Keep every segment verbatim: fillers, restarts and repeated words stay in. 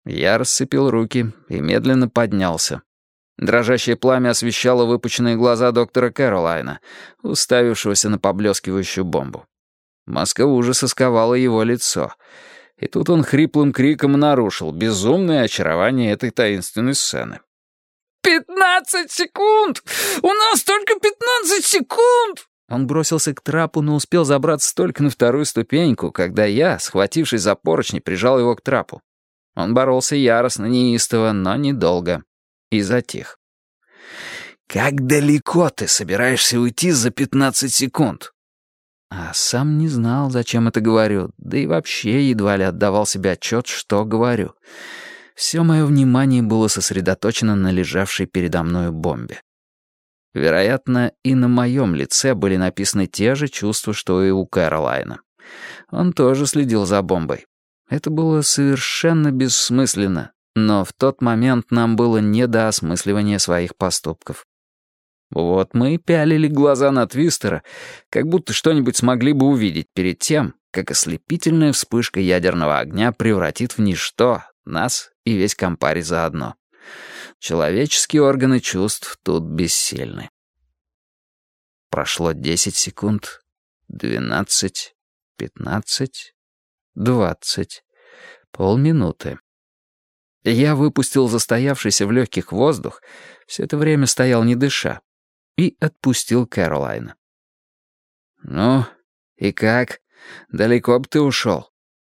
Я расцепил руки и медленно поднялся. Дрожащее пламя освещало выпученные глаза доктора Кэролайна, уставившегося на поблескивающую бомбу. Маска ужаса сковала его лицо. И тут он хриплым криком нарушил безумное очарование этой таинственной сцены. «Пятнадцать секунд! У нас только пятнадцать секунд!» Он бросился к трапу, но успел забраться только на вторую ступеньку, когда я, схватившись за поручни, прижал его к трапу. Он боролся яростно, неистово, но недолго. И затих. «Как далеко ты собираешься уйти за пятнадцать секунд?» А сам не знал, зачем это говорю, да и вообще едва ли отдавал себе отчет, что говорю. Все мое внимание было сосредоточено на лежавшей передо мною бомбе. Вероятно, и на моем лице были написаны те же чувства, что и у Кэролайна. Он тоже следил за бомбой. Это было совершенно бессмысленно, но в тот момент нам было не до осмысливания своих поступков. Вот мы и пялили глаза на Твистера, как будто что-нибудь смогли бы увидеть перед тем, как ослепительная вспышка ядерного огня превратит в ничто нас и весь Кампари заодно. Человеческие органы чувств тут бессильны. Прошло десять секунд, двенадцать, пятнадцать, двадцать, полминуты. Я выпустил застоявшийся в легких воздух, все это время стоял не дыша, и отпустил Кэролайна. «Ну, и как? Далеко бы ты ушел?»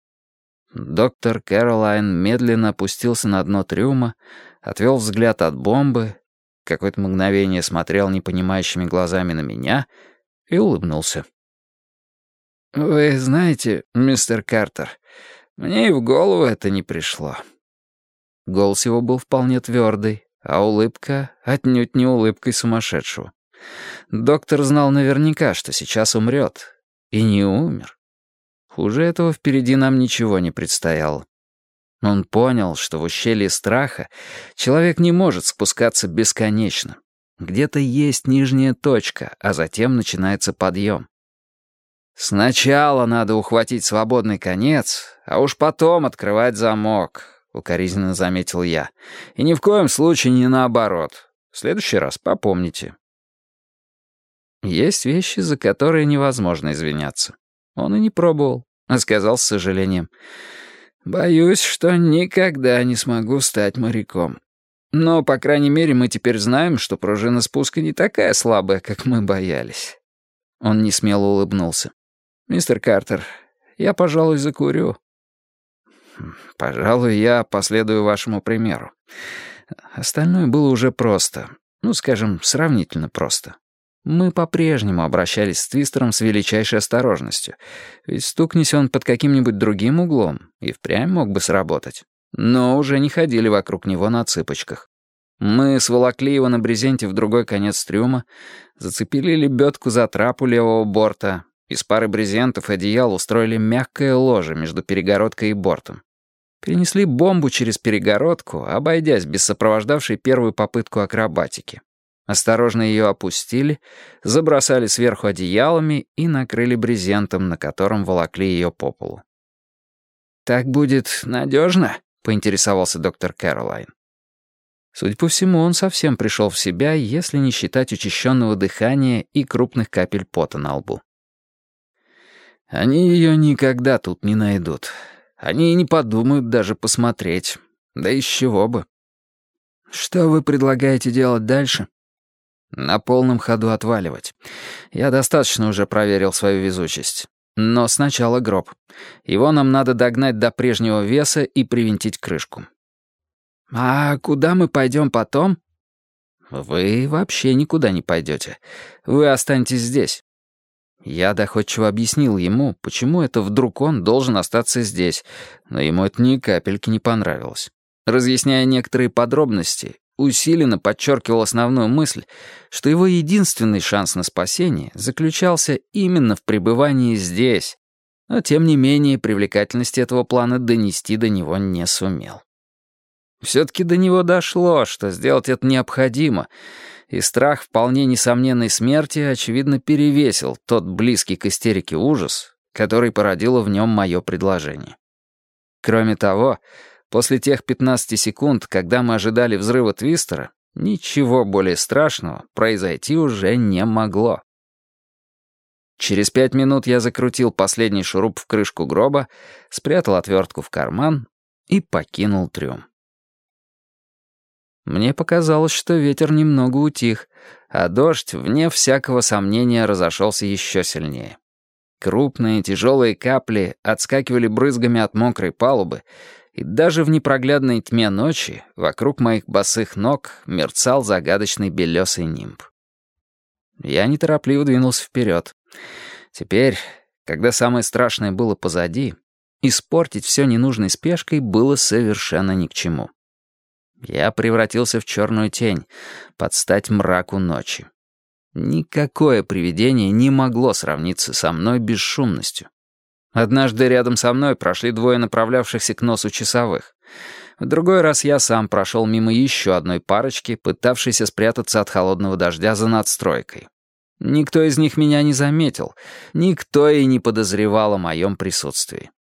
Доктор Кэролайн медленно опустился на дно трюма, отвел взгляд от бомбы, какое-то мгновение смотрел непонимающими глазами на меня и улыбнулся. «Вы знаете, мистер Картер, мне и в голову это не пришло». Голос его был вполне твердый, а улыбка отнюдь не улыбкой сумасшедшего. Доктор знал наверняка, что сейчас умрет, и не умер. Хуже этого впереди нам ничего не предстояло. Он понял, что в ущелье страха человек не может спускаться бесконечно. Где-то есть нижняя точка, а затем начинается подъем. «Сначала надо ухватить свободный конец, а уж потом открывать замок», — укоризненно заметил я. «И ни в коем случае не наоборот. В следующий раз попомните». Есть вещи, за которые невозможно извиняться. Он и не пробовал, а сказал с сожалением: «Боюсь, что никогда не смогу стать моряком. Но, по крайней мере, мы теперь знаем, что пружина спуска не такая слабая, как мы боялись». Он несмело улыбнулся. «Мистер Картер, я, пожалуй, закурю». «Пожалуй, я последую вашему примеру». Остальное было уже просто. Ну, скажем, сравнительно просто. Мы по-прежнему обращались с Твистером с величайшей осторожностью, ведь стукнись он под каким-нибудь другим углом, и впрямь мог бы сработать. Но уже не ходили вокруг него на цыпочках. Мы сволокли его на брезенте в другой конец трюма, зацепили лебедку за трап у левого борта, из пары брезентов и одеял устроили мягкое ложе между перегородкой и бортом. Перенесли бомбу через перегородку, обойдясь без сопровождавшей первую попытку акробатики. Осторожно ее опустили, забросали сверху одеялами и накрыли брезентом, на котором волокли ее по полу. «Так будет надежно?» — поинтересовался доктор Кэролайн. Судя по всему, он совсем пришел в себя, если не считать учащенного дыхания и крупных капель пота на лбу. «Они ее никогда тут не найдут. Они и не подумают даже посмотреть. Да из чего бы». «Что вы предлагаете делать дальше?» «На полном ходу отваливать. Я достаточно уже проверил свою везучесть. Но сначала гроб. Его нам надо догнать до прежнего веса и привинтить крышку». «А куда мы пойдем потом?» «Вы вообще никуда не пойдете. Вы останетесь здесь». Я доходчиво объяснил ему, почему это вдруг он должен остаться здесь, но ему это ни капельки не понравилось. Разъясняя некоторые подробности, усиленно подчеркивал основную мысль, что его единственный шанс на спасение заключался именно в пребывании здесь, но тем не менее привлекательности этого плана донести до него не сумел. Все-таки до него дошло, что сделать это необходимо, и страх вполне несомненной смерти, очевидно, перевесил тот близкий к истерике ужас, который породило в нем мое предложение. Кроме того, После тех пятнадцати секунд, когда мы ожидали взрыва твистера, ничего более страшного произойти уже не могло. Через пять минут я закрутил последний шуруп в крышку гроба, спрятал отвертку в карман и покинул трюм. Мне показалось, что ветер немного утих, а дождь, вне всякого сомнения, разошелся еще сильнее. Крупные тяжелые капли отскакивали брызгами от мокрой палубы, и даже в непроглядной тьме ночи вокруг моих босых ног мерцал загадочный белесый нимб. Я неторопливо двинулся вперед. Теперь, когда самое страшное было позади, испортить все ненужной спешкой было совершенно ни к чему. Я превратился в черную тень, под стать мраку ночи. Никакое привидение не могло сравниться со мной бесшумностью. Однажды рядом со мной прошли двое направлявшихся к носу часовых. В другой раз я сам прошел мимо еще одной парочки, пытавшейся спрятаться от холодного дождя за надстройкой. Никто из них меня не заметил, никто и не подозревал о моем присутствии.